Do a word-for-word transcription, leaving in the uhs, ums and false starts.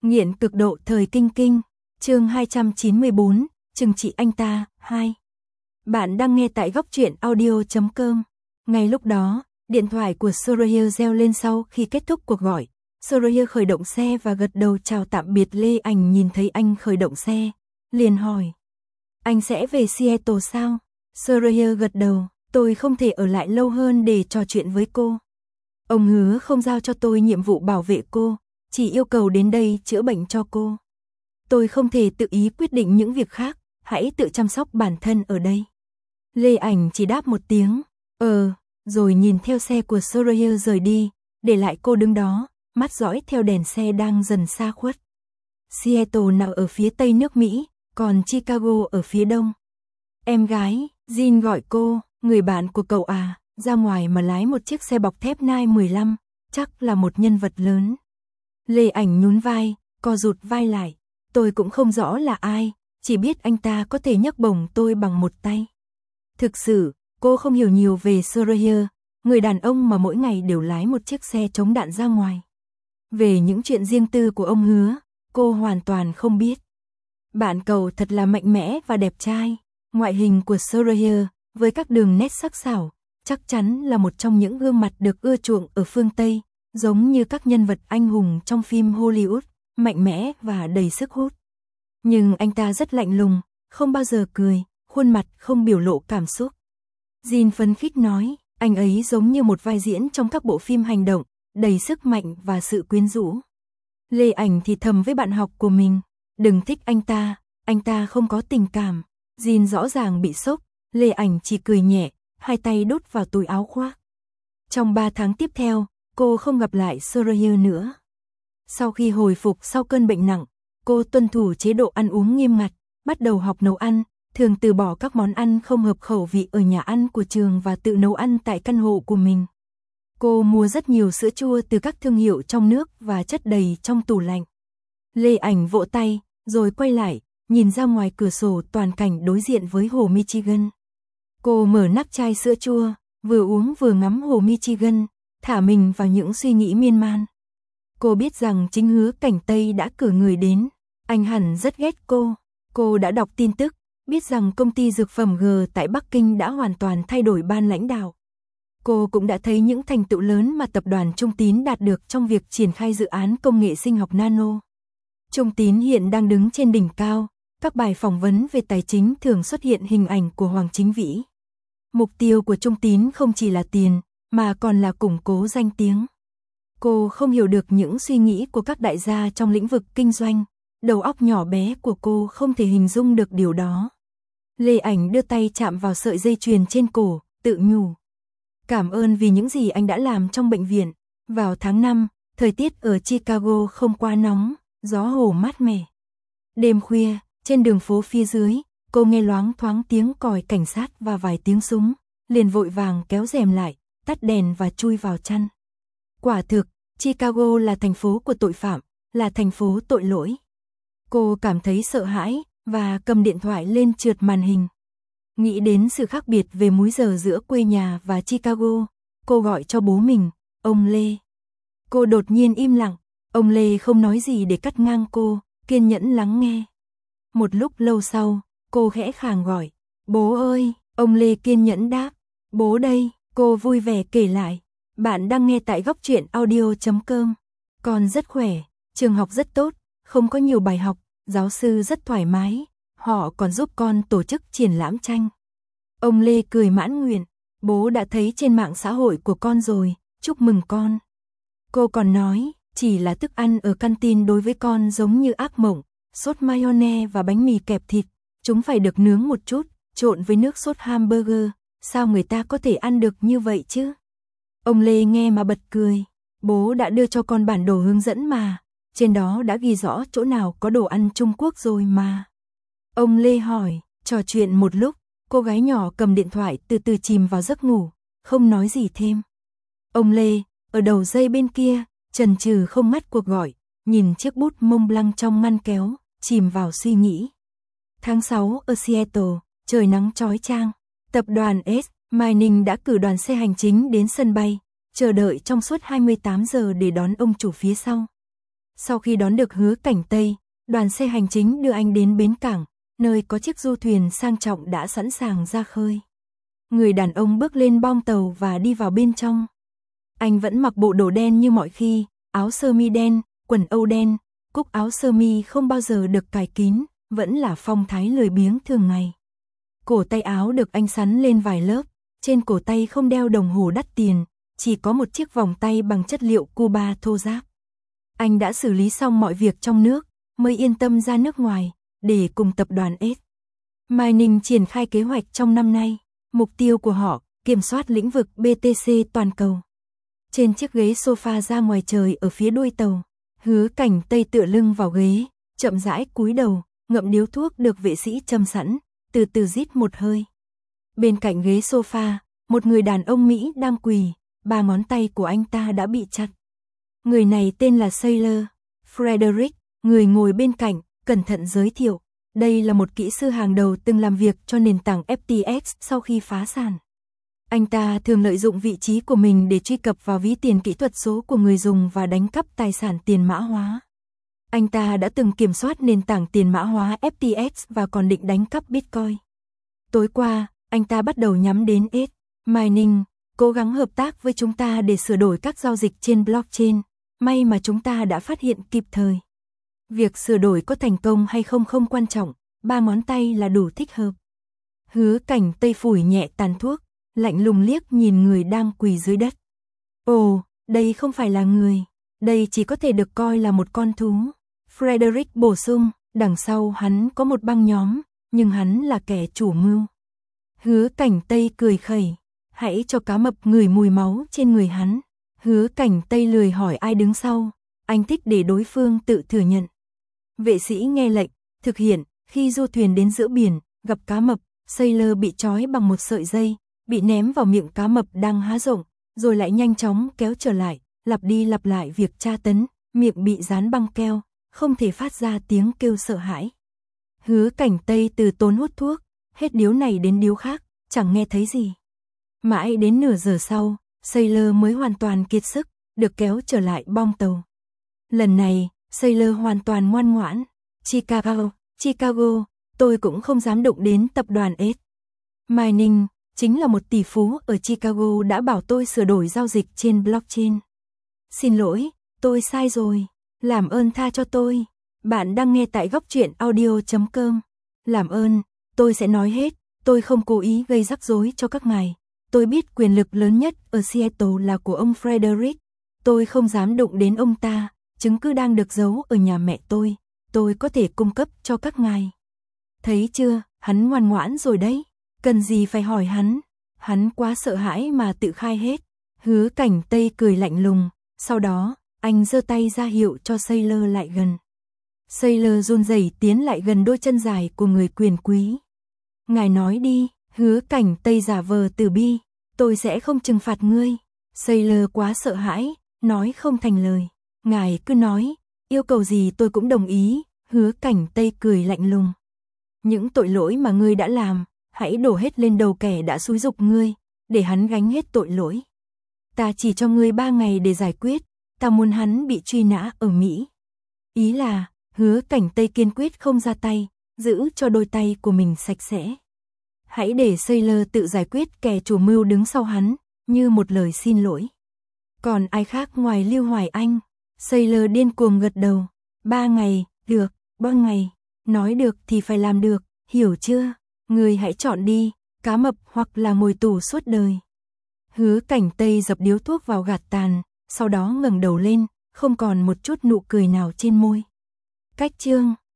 Nghiện cực độ thời kinh kinh, chương hai trăm chín mươi bốn, trừng trị anh ta, hai. Bạn đang nghe tại góc truyện audio chấm com. Ngay lúc đó, điện thoại của Soraya reo lên sau khi kết thúc cuộc gọi. Soraya khởi động xe và gật đầu chào tạm biệt Lê Ảnh. Nhìn thấy anh khởi động xe, liền hỏi: Anh sẽ về Seattle sao? Soraya gật đầu, tôi không thể ở lại lâu hơn để trò chuyện với cô. Ông hứa không giao cho tôi nhiệm vụ bảo vệ cô, chỉ yêu cầu đến đây chữa bệnh cho cô. Tôi không thể tự ý quyết định những việc khác, hãy tự chăm sóc bản thân ở đây. Lê Ảnh chỉ đáp một tiếng, ờ, rồi nhìn theo xe của Soraya rời đi, để lại cô đứng đó, mắt dõi theo đèn xe đang dần xa khuất. Seattle nằm ở phía tây nước Mỹ, còn Chicago ở phía đông. Em gái, Jean gọi cô, người bạn của cậu à, ra ngoài mà lái một chiếc xe bọc thép Nike mười lăm, chắc là một nhân vật lớn. Lê Ảnh nhún vai, co rụt vai lại, tôi cũng không rõ là ai, chỉ biết anh ta có thể nhấc bổng tôi bằng một tay. Thực sự, cô không hiểu nhiều về Soraya, người đàn ông mà mỗi ngày đều lái một chiếc xe chống đạn ra ngoài. Về những chuyện riêng tư của ông hứa, cô hoàn toàn không biết. Bạn cậu thật là mạnh mẽ và đẹp trai, ngoại hình của Soraya, với các đường nét sắc sảo, chắc chắn là một trong những gương mặt được ưa chuộng ở phương Tây, giống như các nhân vật anh hùng trong phim Hollywood, mạnh mẽ và đầy sức hút. Nhưng anh ta rất lạnh lùng, không bao giờ cười, khuôn mặt không biểu lộ cảm xúc. Jean phấn khích nói, anh ấy giống như một vai diễn trong các bộ phim hành động, đầy sức mạnh và sự quyến rũ. Lê Ảnh thì thầm với bạn học của mình, đừng thích anh ta, anh ta không có tình cảm. Jean rõ ràng bị sốc, Lê Ảnh chỉ cười nhẹ, hai tay đút vào túi áo khoác. Trong ba tháng tiếp theo, cô không gặp lại Soraya nữa. Sau khi hồi phục sau cơn bệnh nặng, cô tuân thủ chế độ ăn uống nghiêm ngặt, bắt đầu học nấu ăn, thường từ bỏ các món ăn không hợp khẩu vị ở nhà ăn của trường và tự nấu ăn tại căn hộ của mình. Cô mua rất nhiều sữa chua từ các thương hiệu trong nước và chất đầy trong tủ lạnh. Lê Ảnh vỗ tay, rồi quay lại, nhìn ra ngoài cửa sổ toàn cảnh đối diện với hồ Michigan. Cô mở nắp chai sữa chua, vừa uống vừa ngắm hồ Michigan, thả mình vào những suy nghĩ miên man. Cô biết rằng chính Hứa Cảnh Tây đã cử người đến, anh hẳn rất ghét cô. Cô đã đọc tin tức, biết rằng công ty dược phẩm G tại Bắc Kinh đã hoàn toàn thay đổi ban lãnh đạo. Cô cũng đã thấy những thành tựu lớn mà tập đoàn Trung Tín đạt được trong việc triển khai dự án công nghệ sinh học nano. Trung Tín hiện đang đứng trên đỉnh cao, các bài phỏng vấn về tài chính thường xuất hiện hình ảnh của Hoàng Chính Vĩ. Mục tiêu của Trung Tín không chỉ là tiền, mà còn là củng cố danh tiếng. Cô không hiểu được những suy nghĩ của các đại gia trong lĩnh vực kinh doanh, đầu óc nhỏ bé của cô không thể hình dung được điều đó. Lê Ảnh đưa tay chạm vào sợi dây chuyền trên cổ, tự nhủ. Cảm ơn vì những gì anh đã làm trong bệnh viện. Vào tháng năm, thời tiết ở Chicago không quá nóng, gió hồ mát mẻ. Đêm khuya, trên đường phố phía dưới, cô nghe loáng thoáng tiếng còi cảnh sát và vài tiếng súng, liền vội vàng kéo rèm lại, tắt đèn và chui vào chăn. Quả thực, Chicago là thành phố của tội phạm, là thành phố tội lỗi. Cô cảm thấy sợ hãi và cầm điện thoại lên trượt màn hình. Nghĩ đến sự khác biệt về múi giờ giữa quê nhà và Chicago, cô gọi cho bố mình, ông Lê. Cô đột nhiên im lặng, ông Lê không nói gì để cắt ngang cô, kiên nhẫn lắng nghe. Một lúc lâu sau, cô khẽ khàng gọi, bố ơi, ông Lê kiên nhẫn đáp, bố đây, cô vui vẻ kể lại. Bạn đang nghe tại góc truyện audio chấm com. Con rất khỏe, trường học rất tốt, không có nhiều bài học, giáo sư rất thoải mái, họ còn giúp con tổ chức triển lãm tranh. Ông Lê cười mãn nguyện, bố đã thấy trên mạng xã hội của con rồi, chúc mừng con. Cô còn nói, chỉ là thức ăn ở canteen đối với con giống như ác mộng, sốt mayonnaise và bánh mì kẹp thịt, chúng phải được nướng một chút, trộn với nước sốt hamburger, sao người ta có thể ăn được như vậy chứ? Ông Lê nghe mà bật cười, bố đã đưa cho con bản đồ hướng dẫn mà, trên đó đã ghi rõ chỗ nào có đồ ăn Trung Quốc rồi mà. Ông Lê hỏi, trò chuyện một lúc, cô gái nhỏ cầm điện thoại từ từ chìm vào giấc ngủ, không nói gì thêm. Ông Lê, ở đầu dây bên kia, chần chừ không ngắt cuộc gọi, nhìn chiếc bút Mont Blanc trong ngăn kéo, chìm vào suy nghĩ. Tháng sáu ở Seattle, trời nắng chói chang, tập đoàn S. Mining đã cử đoàn xe hành chính đến sân bay, chờ đợi trong suốt hai mươi tám giờ để đón ông chủ phía sau. Sau khi đón được Hứa Cảnh Tây, đoàn xe hành chính đưa anh đến bến cảng, nơi có chiếc du thuyền sang trọng đã sẵn sàng ra khơi. Người đàn ông bước lên bong tàu và đi vào bên trong. Anh vẫn mặc bộ đồ đen như mọi khi, áo sơ mi đen, quần âu đen, cúc áo sơ mi không bao giờ được cài kín, vẫn là phong thái lười biếng thường ngày. Cổ tay áo được anh sắn lên vài lớp, trên cổ tay không đeo đồng hồ đắt tiền, chỉ có một chiếc vòng tay bằng chất liệu Cuba thô ráp. Anh đã xử lý xong mọi việc trong nước, mới yên tâm ra nước ngoài, để cùng tập đoàn S. Mining triển khai kế hoạch trong năm nay. Mục tiêu của họ, kiểm soát lĩnh vực bê tê xê toàn cầu. Trên chiếc ghế sofa ra ngoài trời ở phía đuôi tàu, Hứa Cảnh Tây tựa lưng vào ghế, chậm rãi cúi đầu, ngậm điếu thuốc được vệ sĩ châm sẵn, từ từ rít một hơi. Bên cạnh ghế sofa, một người đàn ông Mỹ đang quỳ, ba ngón tay của anh ta đã bị chặt. Người này tên là Sailor Frederick, người ngồi bên cạnh, cẩn thận giới thiệu. Đây là một kỹ sư hàng đầu từng làm việc cho nền tảng ép tê ích sau khi phá sản. Anh ta thường lợi dụng vị trí của mình để truy cập vào ví tiền kỹ thuật số của người dùng và đánh cắp tài sản tiền mã hóa. Anh ta đã từng kiểm soát nền tảng tiền mã hóa ép tê ích và còn định đánh cắp Bitcoin. Tối qua, anh ta bắt đầu nhắm đến S. Mining, cố gắng hợp tác với chúng ta để sửa đổi các giao dịch trên blockchain. May mà chúng ta đã phát hiện kịp thời. Việc sửa đổi có thành công hay không không quan trọng, ba ngón tay là đủ thích hợp. Hứa Cảnh Tây phủi nhẹ tàn thuốc, lạnh lùng liếc nhìn người đang quỳ dưới đất. Ồ, đây không phải là người, đây chỉ có thể được coi là một con thú. Frederick bổ sung, đằng sau hắn có một băng nhóm, nhưng hắn là kẻ chủ mưu. Hứa Cảnh Tây cười khẩy, hãy cho cá mập ngửi mùi máu trên người hắn. Hứa Cảnh Tây lười hỏi ai đứng sau, anh thích để đối phương tự thừa nhận. Vệ sĩ nghe lệnh, thực hiện, khi du thuyền đến giữa biển, gặp cá mập, Sailor bị trói bằng một sợi dây, bị ném vào miệng cá mập đang há rộng, rồi lại nhanh chóng kéo trở lại, lặp đi lặp lại việc tra tấn, miệng bị dán băng keo, không thể phát ra tiếng kêu sợ hãi. Hứa Cảnh Tây từ tốn hút thuốc, hết điếu này đến điếu khác, chẳng nghe thấy gì. Mãi đến nửa giờ sau, Sailor mới hoàn toàn kiệt sức, được kéo trở lại bong tàu. Lần này, Sailor hoàn toàn ngoan ngoãn. Chicago, Chicago, tôi cũng không dám động đến tập đoàn S. Mining, chính là một tỷ phú ở Chicago đã bảo tôi sửa đổi giao dịch trên blockchain. Xin lỗi, tôi sai rồi. Làm ơn tha cho tôi. Bạn đang nghe tại góc truyện audio chấm com. Làm ơn, tôi sẽ nói hết, tôi không cố ý gây rắc rối cho các ngài. Tôi biết quyền lực lớn nhất ở Seattle là của ông Frederick. Tôi không dám đụng đến ông ta, chứng cứ đang được giấu ở nhà mẹ tôi. Tôi có thể cung cấp cho các ngài. Thấy chưa, hắn ngoan ngoãn rồi đấy. Cần gì phải hỏi hắn. Hắn quá sợ hãi mà tự khai hết. Hứa Cảnh Tây cười lạnh lùng. Sau đó, anh giơ tay ra hiệu cho Sailor lại gần. Sailor run rẩy tiến lại gần đôi chân dài của người quyền quý. Ngài nói đi. Hứa Cảnh Tây giả vờ từ bi. Tôi sẽ không trừng phạt ngươi. Sailor quá sợ hãi, nói không thành lời. Ngài cứ nói, yêu cầu gì tôi cũng đồng ý. Hứa Cảnh Tây cười lạnh lùng. Những tội lỗi mà ngươi đã làm, hãy đổ hết lên đầu kẻ đã xúi giục ngươi, để hắn gánh hết tội lỗi. Ta chỉ cho ngươi ba ngày để giải quyết, ta muốn hắn bị truy nã ở Mỹ. Ý là, Hứa Cảnh Tây kiên quyết không ra tay, giữ cho đôi tay của mình sạch sẽ. Hãy để Sailor tự giải quyết kẻ chủ mưu đứng sau hắn, như một lời xin lỗi. Còn ai khác ngoài Lưu Hoài Anh? Sailor điên cuồng gật đầu. Ba ngày, được, ba ngày. Nói được thì phải làm được, hiểu chưa? Người hãy chọn đi, cá mập hoặc là ngồi tù suốt đời. Hứa Cảnh Tây dập điếu thuốc vào gạt tàn, sau đó ngẩng đầu lên, không còn một chút nụ cười nào trên môi. Cách chương